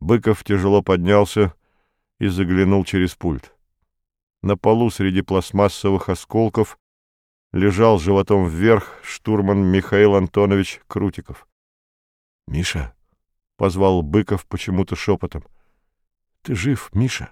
Быков тяжело поднялся и заглянул через пульт. На полу среди пластмассовых осколков лежал животом вверх штурман Михаил Антонович Крутиков. — Миша, — позвал Быков почему-то шепотом, — ты жив, Миша?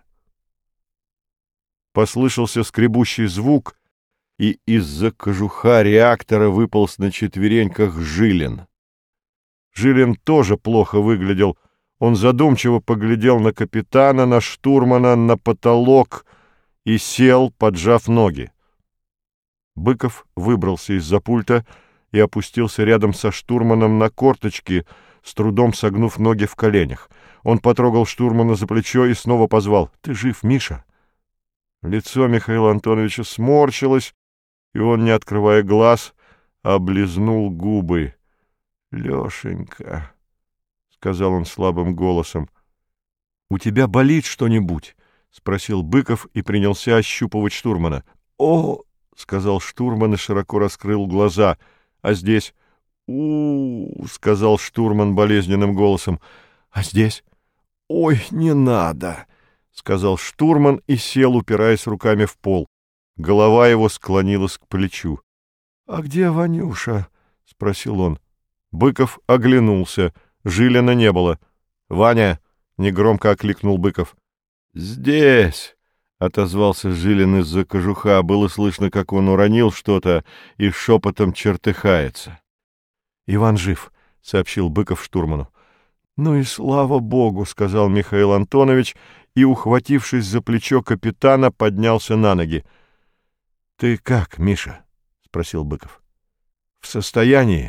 Послышался скребущий звук, и из-за кожуха реактора выполз на четвереньках Жилин. Жилин тоже плохо выглядел. Он задумчиво поглядел на капитана, на штурмана, на потолок и сел, поджав ноги. Быков выбрался из-за пульта и опустился рядом со штурманом на корточки, с трудом согнув ноги в коленях. Он потрогал штурмана за плечо и снова позвал: — Ты жив, Миша? Лицо Михаила Антоновича сморщилось, и он, не открывая глаз, облизнул губы. — Лешенька, — сказал он слабым голосом, — у тебя болит что-нибудь? — спросил Быков и принялся ощупывать штурмана. — О! — сказал штурман и широко раскрыл глаза. — А здесь? — У-у-у! — сказал штурман болезненным голосом. — А здесь? — Ой, не надо! — сказал штурман и сел, упираясь руками в пол. Голова его склонилась к плечу. — А где Ванюша? — спросил он. Быков оглянулся. Жилина не было. — Ваня! — негромко окликнул Быков. — Здесь! — отозвался Жилин из-за кожуха. Было слышно, как он уронил что-то и шепотом чертыхается. — Иван жив, — сообщил Быков штурману. — Ну и слава богу, — сказал Михаил Антонович и, ухватившись за плечо капитана, поднялся на ноги. — Ты как, Миша? — спросил Быков. — В состоянии?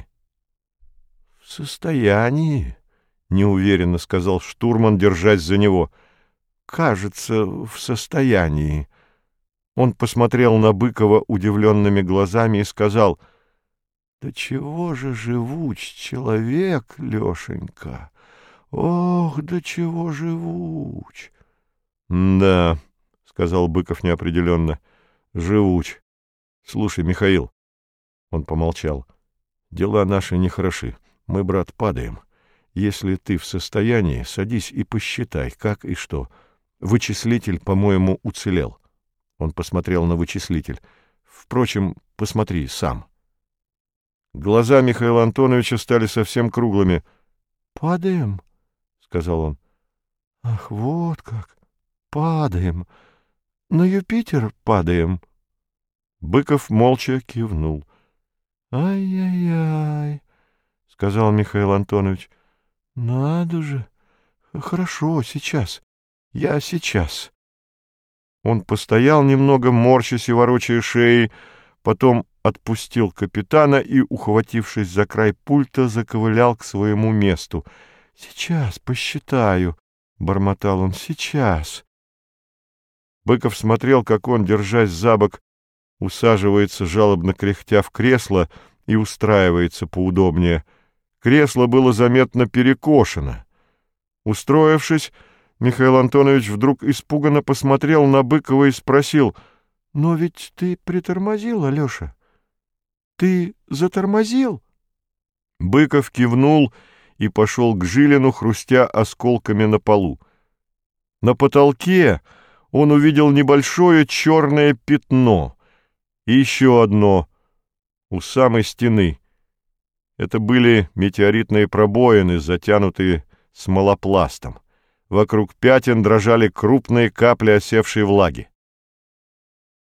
— В состоянии, — неуверенно сказал штурман, держась за него. — Кажется, в состоянии. Он посмотрел на Быкова удивленными глазами и сказал: — Да чего же живуч человек, Лешенька? Ох, да чего живуч! — Да, — сказал Быков неопределенно, — живуч. Слушай, Михаил, — он помолчал, — дела наши нехороши. Мы, брат, падаем. Если ты в состоянии, садись и посчитай, как и что. Вычислитель, по-моему, уцелел. Он посмотрел на вычислитель. Впрочем, посмотри сам. Глаза Михаила Антоновича стали совсем круглыми. — Падаем? — сказал он. — Ах, вот как! Падаем! На Юпитер падаем! Быков молча кивнул. — Ай-яй-яй! — сказал Михаил Антонович. — Надо же! Хорошо, сейчас. Я сейчас. Он постоял немного, морщась и ворочая шеей, потом отпустил капитана и, ухватившись за край пульта, заковылял к своему месту. — Сейчас посчитаю, — бормотал он, — сейчас. Быков смотрел, как он, держась за бок, усаживается, жалобно кряхтя, в кресло и устраивается поудобнее. Кресло было заметно перекошено. Устроившись, Михаил Антонович вдруг испуганно посмотрел на Быкова и спросил: — Но ведь ты притормозил, Алеша? Ты затормозил? Быков кивнул и пошел к Жилину, хрустя осколками на полу. На потолке он увидел небольшое черное пятно и еще одно у самой стены. Это были метеоритные пробоины, затянутые смолопластом. Вокруг пятен дрожали крупные капли осевшей влаги.